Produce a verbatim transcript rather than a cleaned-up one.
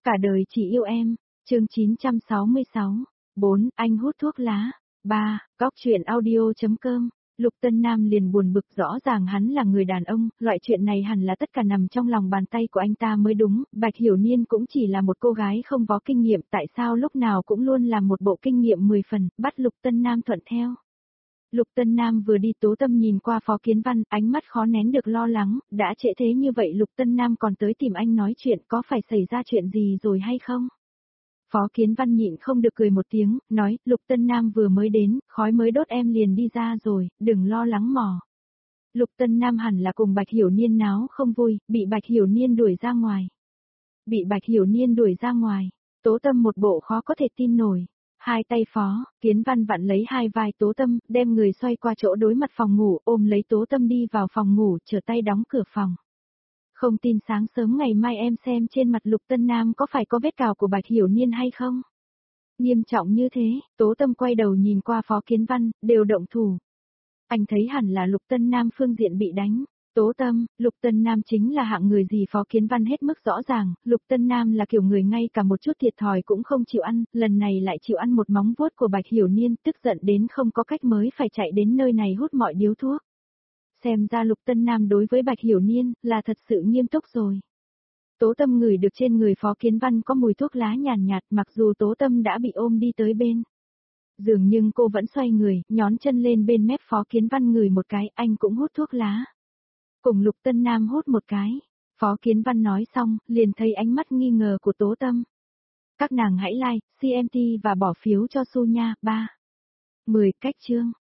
Cả đời chỉ yêu em, chương chín trăm sáu mươi sáu. bốn. Anh hút thuốc lá. ba. Góc truyện audio.com. Lục Tân Nam liền buồn bực, rõ ràng hắn là người đàn ông, loại chuyện này hẳn là tất cả nằm trong lòng bàn tay của anh ta mới đúng, Bạch Hiểu Niên cũng chỉ là một cô gái không có kinh nghiệm, tại sao lúc nào cũng luôn làm một bộ kinh nghiệm mười phần, bắt Lục Tân Nam thuận theo. Lục Tân Nam vừa đi, Tố Tâm nhìn qua Phó Kiến Văn, ánh mắt khó nén được lo lắng, đã trễ thế như vậy Lục Tân Nam còn tới tìm anh nói chuyện, có phải xảy ra chuyện gì rồi hay không? Phó Kiến Văn nhịn không được cười một tiếng, nói, Lục Tân Nam vừa mới đến, khói mới đốt em liền đi ra rồi, đừng lo lắng mò. Lục Tân Nam hẳn là cùng Bạch Hiểu Niên náo không vui, bị Bạch Hiểu Niên đuổi ra ngoài. Bị Bạch Hiểu Niên đuổi ra ngoài, Tố Tâm một bộ khó có thể tin nổi. Hai tay Phó Kiến Văn vặn lấy hai vai Tố Tâm, đem người xoay qua chỗ đối mặt phòng ngủ, ôm lấy Tố Tâm đi vào phòng ngủ, trở tay đóng cửa phòng. Không tin sáng sớm ngày mai em xem trên mặt Lục Tân Nam có phải có vết cào của Bạch Hiểu Niên hay không? Nghiêm trọng như thế, Tố Tâm quay đầu nhìn qua Phó Kiến Văn, đều động thủ. Anh thấy hẳn là Lục Tân Nam phương diện bị đánh. Tố Tâm, Lục Tân Nam chính là hạng người gì Phó Kiến Văn hết mức rõ ràng, Lục Tân Nam là kiểu người ngay cả một chút thiệt thòi cũng không chịu ăn, lần này lại chịu ăn một móng vuốt của Bạch Hiểu Niên, tức giận đến không có cách mới phải chạy đến nơi này hút mọi điếu thuốc. Xem ra Lục Tân Nam đối với Bạch Hiểu Niên là thật sự nghiêm túc rồi. Tố Tâm ngửi được trên người Phó Kiến Văn có mùi thuốc lá nhàn nhạt, nhạt, mặc dù Tố Tâm đã bị ôm đi tới bên. Dường nhưng cô vẫn xoay người, nhón chân lên bên mép Phó Kiến Văn ngửi một cái, anh cũng hút thuốc lá. Cùng Lục Tân Nam hút một cái. Phó Kiến Văn nói xong, liền thấy ánh mắt nghi ngờ của Tố Tâm. Các nàng hãy like, xê em tê và bỏ phiếu cho Su nha. ba. mười cách chương.